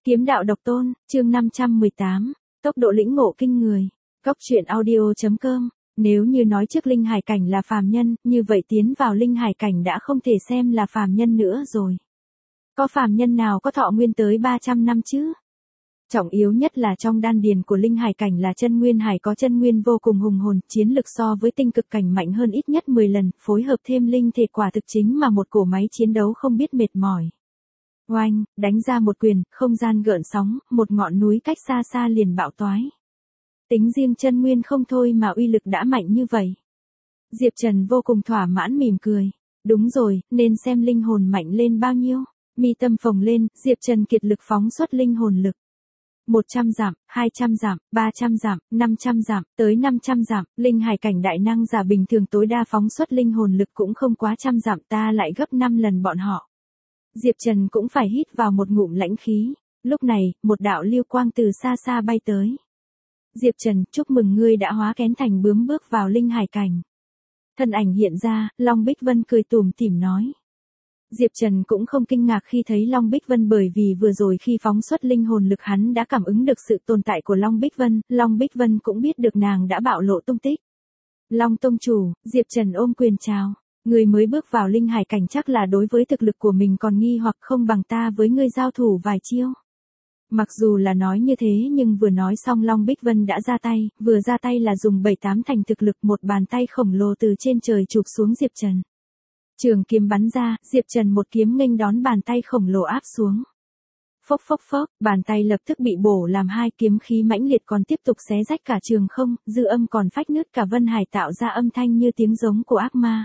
Kiếm đạo độc tôn, chương 518, tốc độ lĩnh ngộ kinh người. Góc truyện audio.com. Nếu như nói trước linh hải cảnh là phàm nhân, như vậy tiến vào linh hải cảnh đã không thể xem là phàm nhân nữa rồi. Có phàm nhân nào có thọ nguyên tới 300 năm chứ? Trọng yếu nhất là trong đan điền của linh hải cảnh là chân nguyên hải, có chân nguyên vô cùng hùng hồn, chiến lực so với tinh cực cảnh mạnh hơn ít nhất 10 lần, phối hợp thêm linh thể quả thực chính mà một cỗ máy chiến đấu không biết mệt mỏi. Oanh, đánh ra một quyền, không gian gợn sóng, một ngọn núi cách xa xa liền bạo toái. Tính riêng chân nguyên không thôi mà uy lực đã mạnh như vậy. Diệp Trần vô cùng thỏa mãn mỉm cười. Đúng rồi, nên xem linh hồn mạnh lên bao nhiêu. Mi tâm phồng lên, Diệp Trần kiệt lực phóng xuất linh hồn lực. 100 dặm, 200 dặm, 300 dặm, 500 dặm, tới 500 dặm, linh hải cảnh đại năng giả bình thường tối đa phóng xuất linh hồn lực cũng không quá trăm dặm, ta lại gấp 5 lần bọn họ. Diệp Trần cũng phải hít vào một ngụm lãnh khí. Lúc này, một đạo lưu quang từ xa xa bay tới. Diệp Trần, chúc mừng ngươi đã hóa kén thành bướm bước vào linh hải cảnh. Thân ảnh hiện ra, Long Bích Vân cười tủm tỉm nói. Diệp Trần cũng không kinh ngạc khi thấy Long Bích Vân, bởi vì vừa rồi khi phóng xuất linh hồn lực hắn đã cảm ứng được sự tồn tại của Long Bích Vân cũng biết được nàng đã bạo lộ tung tích. Long tông chủ, Diệp Trần ôm quyền chào. Người mới bước vào linh hải cảnh chắc là đối với thực lực của mình còn nghi hoặc không bằng ta với ngươi giao thủ vài chiêu. Mặc dù là nói như thế nhưng vừa nói xong Long Bích Vân đã ra tay, vừa ra tay là dùng 7-8 thành thực lực, một bàn tay khổng lồ từ trên trời chụp xuống Diệp Trần. Trường kiếm bắn ra, Diệp Trần một kiếm nghênh đón bàn tay khổng lồ áp xuống. Phốc phốc phốc, bàn tay lập tức bị bổ làm hai, kiếm khí mãnh liệt còn tiếp tục xé rách cả trường không, dư âm còn phách nứt cả vân hải, tạo ra âm thanh như tiếng giống của ác ma.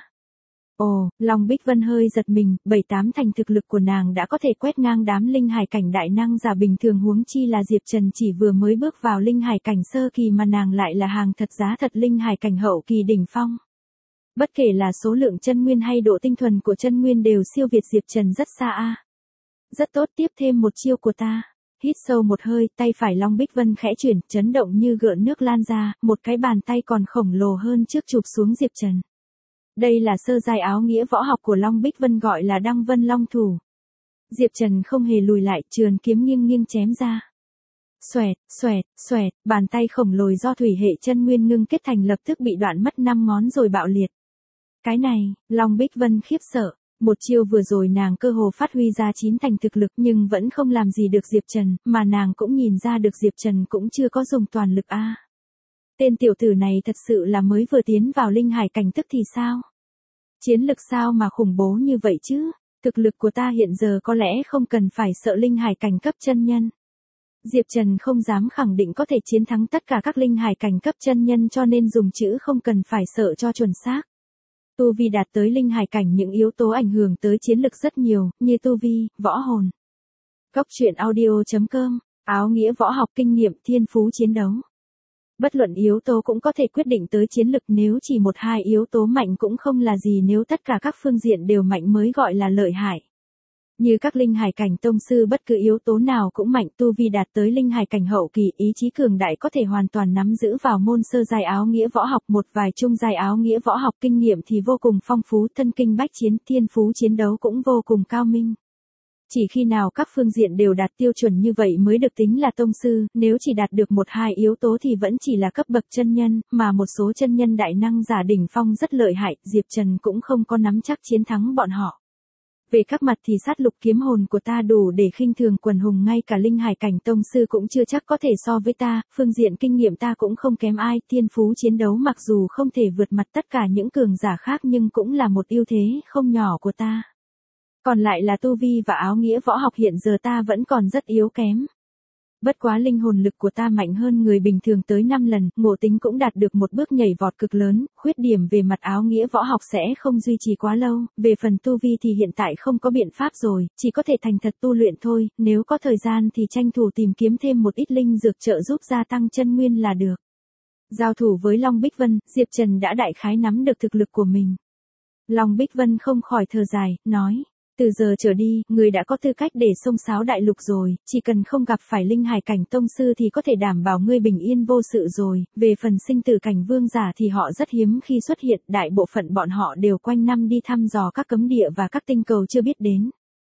Ồ, Long Bích Vân hơi giật mình, 7-8 thành thực lực của nàng đã có thể quét ngang đám linh hải cảnh đại năng giả bình thường, huống chi là Diệp Trần chỉ vừa mới bước vào linh hải cảnh sơ kỳ mà nàng lại là hàng thật giá thật linh hải cảnh hậu kỳ đỉnh phong. Bất kể là số lượng chân nguyên hay độ tinh thuần của chân nguyên đều siêu việt Diệp Trần rất xa a. Rất tốt, tiếp thêm một chiêu của ta. Hít sâu một hơi, tay phải Long Bích Vân khẽ chuyển, chấn động như gợn nước lan ra, một cái bàn tay còn khổng lồ hơn trước chụp xuống Diệp Trần. Đây là sơ giai áo nghĩa võ học của Long Bích Vân, gọi là Đăng Vân Long Thủ. Diệp Trần không hề lùi lại, trườn kiếm nghiêng nghiêng chém ra. Xoẹt, xoẹt, xoẹt, bàn tay khổng lồ do thủy hệ chân nguyên ngưng kết thành lập tức bị đoạn mất 5 ngón rồi bạo liệt. Cái này, Long Bích Vân khiếp sợ. Một chiêu vừa rồi nàng cơ hồ phát huy ra 9 thành thực lực nhưng vẫn không làm gì được Diệp Trần, mà nàng cũng nhìn ra được Diệp Trần cũng chưa có dùng toàn lực a. Tên tiểu tử này thật sự là mới vừa tiến vào linh hải cảnh tức thì sao? Chiến lực sao mà khủng bố như vậy chứ? Thực lực của ta hiện giờ có lẽ không cần phải sợ linh hải cảnh cấp chân nhân. Diệp Trần không dám khẳng định có thể chiến thắng tất cả các linh hải cảnh cấp chân nhân, cho nên dùng chữ không cần phải sợ cho chuẩn xác. Tu vi đạt tới linh hải cảnh, những yếu tố ảnh hưởng tới chiến lực rất nhiều, như tu vi, võ hồn. Góc truyện audio.com, áo nghĩa võ học, kinh nghiệm, thiên phú chiến đấu. Bất luận yếu tố cũng có thể quyết định tới chiến lực, nếu chỉ 1-2 yếu tố mạnh cũng không là gì, nếu tất cả các phương diện đều mạnh mới gọi là lợi hại. Như các linh hải cảnh tông sư, bất cứ yếu tố nào cũng mạnh, tu vi đạt tới linh hải cảnh hậu kỳ, ý chí cường đại có thể hoàn toàn nắm giữ vào môn sơ giai áo nghĩa võ học, một vài trung giai áo nghĩa võ học, kinh nghiệm thì vô cùng phong phú, thân kinh bách chiến, thiên phú chiến đấu cũng vô cùng cao minh. Chỉ khi nào các phương diện đều đạt tiêu chuẩn như vậy mới được tính là tông sư, nếu chỉ đạt được 1-2 yếu tố thì vẫn chỉ là cấp bậc chân nhân, mà một số chân nhân đại năng giả đỉnh phong rất lợi hại, Diệp Trần cũng không có nắm chắc chiến thắng bọn họ. Về các mặt thì sát lục kiếm hồn của ta đủ để khinh thường quần hùng, ngay cả linh hải cảnh tông sư cũng chưa chắc có thể so với ta, phương diện kinh nghiệm ta cũng không kém ai, thiên phú chiến đấu mặc dù không thể vượt mặt tất cả những cường giả khác nhưng cũng là một ưu thế không nhỏ của ta. Còn lại là tu vi và áo nghĩa võ học, hiện giờ ta vẫn còn rất yếu kém. Bất quá linh hồn lực của ta mạnh hơn người bình thường tới 5 lần, ngộ tính cũng đạt được một bước nhảy vọt cực lớn, khuyết điểm về mặt áo nghĩa võ học sẽ không duy trì quá lâu, về phần tu vi thì hiện tại không có biện pháp rồi, chỉ có thể thành thật tu luyện thôi, nếu có thời gian thì tranh thủ tìm kiếm thêm một ít linh dược trợ giúp gia tăng chân nguyên là được. Giao thủ với Long Bích Vân, Diệp Trần đã đại khái nắm được thực lực của mình. Long Bích Vân không khỏi thở dài, nói. Từ giờ trở đi, người đã có tư cách để xông xáo đại lục rồi, chỉ cần không gặp phải linh hải cảnh tông sư thì có thể đảm bảo ngươi bình yên vô sự rồi, về phần sinh tử cảnh vương giả thì họ rất hiếm khi xuất hiện, đại bộ phận bọn họ đều quanh năm đi thăm dò các cấm địa và các tinh cầu chưa biết đến.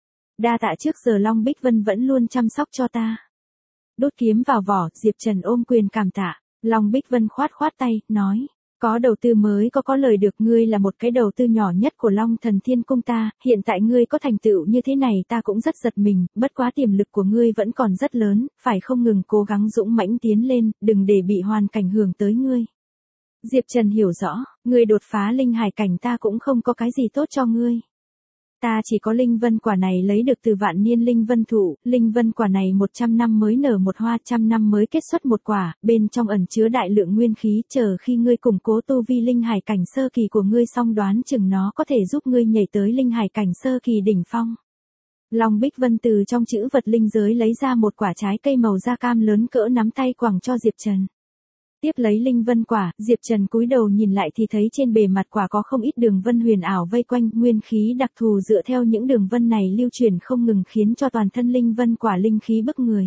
Đa tạ trước giờ Long Bích Vân vẫn luôn chăm sóc cho ta. Đốt kiếm vào vỏ, Diệp Trần ôm quyền cảm tạ. Long Bích Vân khoát khoát tay, nói. Có đầu tư mới có lời được, ngươi là một cái đầu tư nhỏ nhất của Long Thần Thiên Cung ta, hiện tại ngươi có thành tựu như thế này ta cũng rất giật mình, bất quá tiềm lực của ngươi vẫn còn rất lớn, phải không ngừng cố gắng dũng mãnh tiến lên, đừng để bị hoàn cảnh hưởng tới ngươi. Diệp Trần hiểu rõ, ngươi đột phá linh hải cảnh ta cũng không có cái gì tốt cho ngươi. Ta chỉ có linh vân quả này lấy được từ vạn niên linh vân thụ, linh vân quả này 100 năm mới nở một hoa, 100 năm mới kết xuất một quả, bên trong ẩn chứa đại lượng nguyên khí, chờ khi ngươi củng cố tu vi linh hải cảnh sơ kỳ của ngươi xong đoán chừng nó có thể giúp ngươi nhảy tới linh hải cảnh sơ kỳ đỉnh phong. Long Bích Vân từ trong chữ vật linh giới lấy ra một quả trái cây màu da cam lớn cỡ nắm tay quẳng cho Diệp Trần. Tiếp lấy linh vân quả, Diệp Trần cúi đầu nhìn lại thì thấy trên bề mặt quả có không ít đường vân huyền ảo vây quanh, nguyên khí đặc thù dựa theo những đường vân này lưu chuyển không ngừng khiến cho toàn thân linh vân quả linh khí bức người.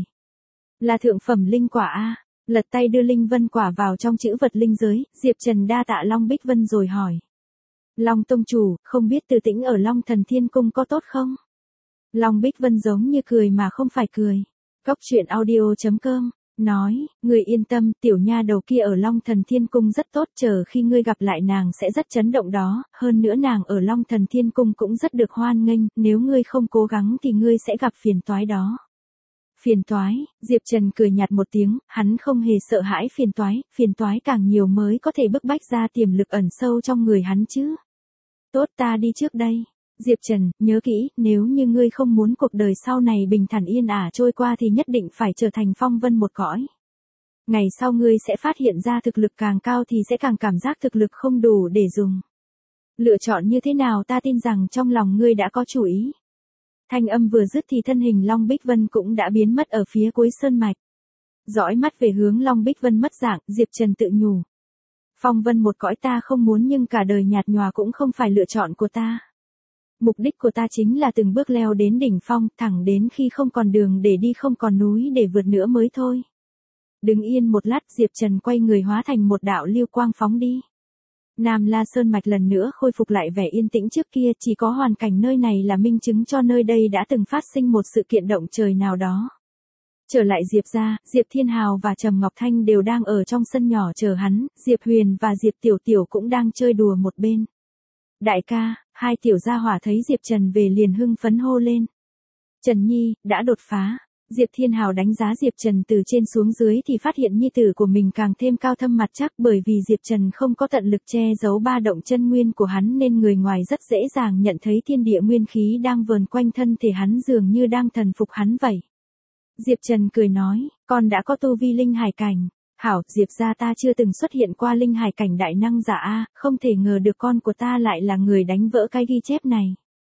Là thượng phẩm linh quả a. Lật tay đưa linh vân quả vào trong chữ vật linh giới, Diệp Trần đa tạ Long Bích Vân rồi hỏi. Long tông chủ, không biết Từ Tĩnh ở Long Thần Thiên Cung có tốt không? Long Bích Vân giống như cười mà không phải cười. Cốc truyện audio.com nói, người yên tâm, tiểu nha đầu kia ở Long Thần Thiên Cung rất tốt, chờ khi ngươi gặp lại nàng sẽ rất chấn động đó, hơn nữa nàng ở Long Thần Thiên Cung cũng rất được hoan nghênh, nếu ngươi không cố gắng thì ngươi sẽ gặp phiền toái đó. Phiền toái, Diệp Trần cười nhạt một tiếng, hắn không hề sợ hãi phiền toái càng nhiều mới có thể bức bách ra tiềm lực ẩn sâu trong người hắn chứ. Tốt, ta đi trước đây. Diệp Trần, nhớ kỹ, nếu như ngươi không muốn cuộc đời sau này bình thản yên ả trôi qua thì nhất định phải trở thành phong vân một cõi. Ngày sau ngươi sẽ phát hiện ra thực lực càng cao thì sẽ càng cảm giác thực lực không đủ để dùng. Lựa chọn như thế nào ta tin rằng trong lòng ngươi đã có chủ ý. Thanh âm vừa dứt thì thân hình Long Bích Vân cũng đã biến mất ở phía cuối sơn mạch. Dõi mắt về hướng Long Bích Vân mất dạng, Diệp Trần tự nhủ. Phong vân một cõi ta không muốn nhưng cả đời nhạt nhòa cũng không phải lựa chọn của ta. Mục đích của ta chính là từng bước leo đến đỉnh phong, thẳng đến khi không còn đường để đi không còn núi để vượt nữa mới thôi. Đứng yên một lát, Diệp Trần quay người hóa thành một đạo lưu quang phóng đi. Nam La Sơn Mạch lần nữa khôi phục lại vẻ yên tĩnh trước kia, chỉ có hoàn cảnh nơi này là minh chứng cho nơi đây đã từng phát sinh một sự kiện động trời nào đó. Trở lại Diệp gia, Diệp Thiên Hào và Trầm Ngọc Thanh đều đang ở trong sân nhỏ chờ hắn, Diệp Huyền và Diệp Tiểu Tiểu cũng đang chơi đùa một bên. Đại ca, hai tiểu gia hỏa thấy Diệp Trần về liền hưng phấn hô lên. Trần Nhi, đã đột phá. Diệp Thiên Hào đánh giá Diệp Trần từ trên xuống dưới thì phát hiện nhi tử của mình càng thêm cao thâm mặt chắc, bởi vì Diệp Trần không có tận lực che giấu ba động chân nguyên của hắn nên người ngoài rất dễ dàng nhận thấy thiên địa nguyên khí đang vờn quanh thân thể hắn dường như đang thần phục hắn vậy. Diệp Trần cười nói, con đã có tu vi linh hải cảnh. Hảo, Diệp gia ta chưa từng xuất hiện qua linh hải cảnh đại năng giả a, không thể ngờ được con của ta lại là người đánh vỡ cái ghi chép này.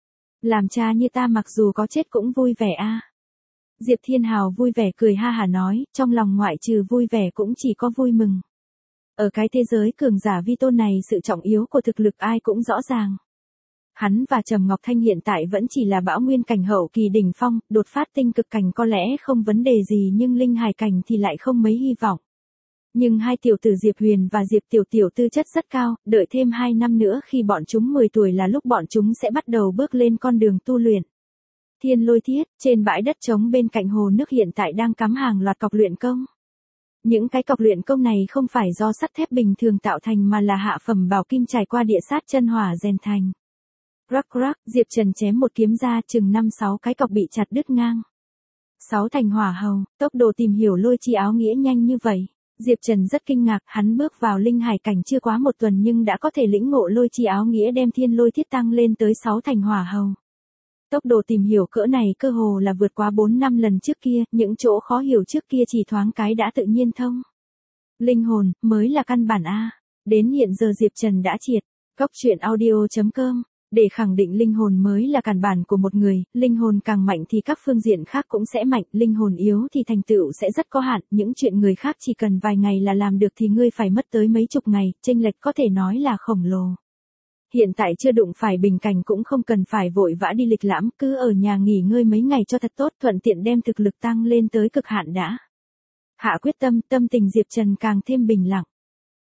Làm cha như ta mặc dù có chết cũng vui vẻ a. Diệp Thiên Hào vui vẻ cười ha hả nói, trong lòng ngoại trừ vui vẻ cũng chỉ có vui mừng. Ở cái thế giới cường giả vi tôn này sự trọng yếu của thực lực ai cũng rõ ràng. Hắn và Trầm Ngọc Thanh hiện tại vẫn chỉ là bão nguyên cảnh hậu kỳ đỉnh phong, đột phát tinh cực cảnh có lẽ không vấn đề gì nhưng linh hải cảnh thì lại không mấy hy vọng. Nhưng hai tiểu tử Diệp Huyền và Diệp Tiểu Tiểu tư chất rất cao, đợi thêm 2 năm nữa khi bọn chúng 10 tuổi là lúc bọn chúng sẽ bắt đầu bước lên con đường tu luyện. Thiên Lôi Thiết, trên bãi đất trống bên cạnh hồ nước hiện tại đang cắm hàng loạt cọc luyện công. Những cái cọc luyện công này không phải do sắt thép bình thường tạo thành mà là hạ phẩm bảo kim trải qua địa sát chân hỏa rèn thành. Rắc rắc, Diệp Trần chém một kiếm ra chừng 5-6 cái cọc bị chặt đứt ngang. 6 thành hỏa hầu, tốc độ tìm hiểu lôi chi áo nghĩa nhanh như vậy. Diệp Trần rất kinh ngạc, hắn bước vào linh hải cảnh chưa quá 1 tuần nhưng đã có thể lĩnh ngộ lôi chi áo nghĩa đem thiên lôi thiết tăng lên tới 6 thành hỏa hầu. Tốc độ tìm hiểu cỡ này cơ hồ là vượt quá 4-5 lần trước kia, những chỗ khó hiểu trước kia chỉ thoáng cái đã tự nhiên thông. Linh hồn, mới là căn bản A. Đến hiện giờ Diệp Trần đã triệt. Cốc truyện audio.com. Để khẳng định linh hồn mới là căn bản của một người, linh hồn càng mạnh thì các phương diện khác cũng sẽ mạnh, linh hồn yếu thì thành tựu sẽ rất có hạn, những chuyện người khác chỉ cần vài ngày là làm được thì ngươi phải mất tới mấy chục ngày, chênh lệch có thể nói là khổng lồ. Hiện tại chưa đụng phải bình cảnh cũng không cần phải vội vã đi lịch lãm, cứ ở nhà nghỉ ngơi mấy ngày cho thật tốt, thuận tiện đem thực lực tăng lên tới cực hạn đã. Hạ quyết tâm, tâm tình Diệp Trần càng thêm bình lặng.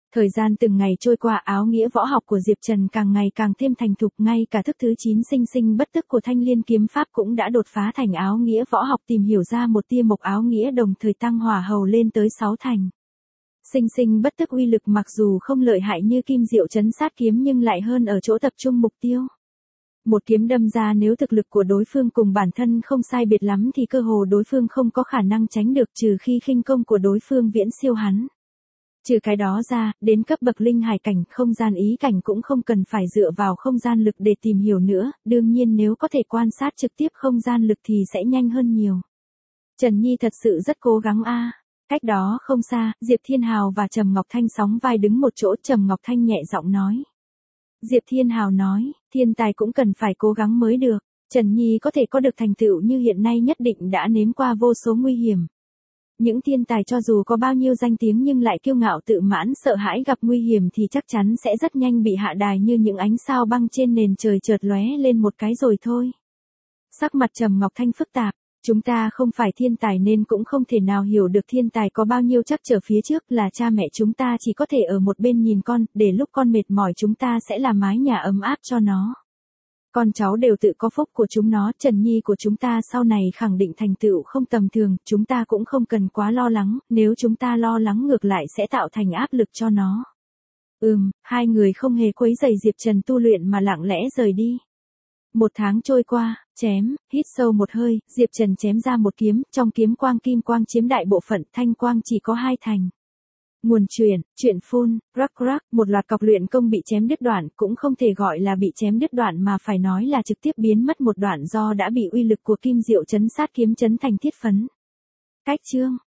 Thời gian từng ngày trôi qua, áo nghĩa võ học của Diệp Trần càng ngày càng thêm thành thục, ngay cả thức thứ 9 sinh sinh bất tức của Thanh Liên kiếm pháp cũng đã đột phá thành áo nghĩa võ học, tìm hiểu ra một tia mộc áo nghĩa, đồng thời tăng hỏa hầu lên tới 6 thành. Sinh sinh bất tức uy lực mặc dù không lợi hại như kim diệu trấn sát kiếm nhưng lại hơn ở chỗ tập trung mục tiêu. Một kiếm đâm ra, nếu thực lực của đối phương cùng bản thân không sai biệt lắm thì cơ hồ đối phương không có khả năng tránh được, trừ khi khinh công của đối phương viễn siêu hắn. Trừ cái đó ra, đến cấp bậc linh hải cảnh, không gian ý cảnh cũng không cần phải dựa vào không gian lực để tìm hiểu nữa, đương nhiên nếu có thể quan sát trực tiếp không gian lực thì sẽ nhanh hơn nhiều. Trần Nhi thật sự rất cố gắng a. Cách đó không xa, Diệp Thiên Hào và Trầm Ngọc Thanh sóng vai đứng một chỗ, Trầm Ngọc Thanh nhẹ giọng nói. Diệp Thiên Hào nói, thiên tài cũng cần phải cố gắng mới được, Trần Nhi có thể có được thành tựu như hiện nay nhất định đã nếm qua vô số nguy hiểm. Những thiên tài cho dù có bao nhiêu danh tiếng nhưng lại kiêu ngạo tự mãn, sợ hãi gặp nguy hiểm thì chắc chắn sẽ rất nhanh bị hạ đài, như những ánh sao băng trên nền trời chợt lóe lên một cái rồi thôi. Sắc mặt Trầm Ngọc Thanh phức tạp. Chúng ta không phải thiên tài nên cũng không thể nào hiểu được thiên tài có bao nhiêu trắc trở phía trước, là cha mẹ chúng ta chỉ có thể ở một bên nhìn con, để lúc con mệt mỏi chúng ta sẽ là mái nhà ấm áp cho nó. Con cháu đều tự có phúc của chúng nó, Trần Nhi của chúng ta sau này khẳng định thành tựu không tầm thường, chúng ta cũng không cần quá lo lắng, nếu chúng ta lo lắng ngược lại sẽ tạo thành áp lực cho nó. Hai người không hề quấy rầy Diệp Trần tu luyện mà lặng lẽ rời đi. 1 tháng trôi qua, chém, hít sâu một hơi, Diệp Trần chém ra một kiếm, trong kiếm quang kim quang chiếm đại bộ phận, thanh quang chỉ có 2 thành. Nguồn truyện phun, rắc, một loạt cọc luyện công bị chém đứt đoạn, cũng không thể gọi là bị chém đứt đoạn mà phải nói là trực tiếp biến mất một đoạn do đã bị uy lực của kim diệu trấn sát kiếm chấn thành thiết phấn. Cách chương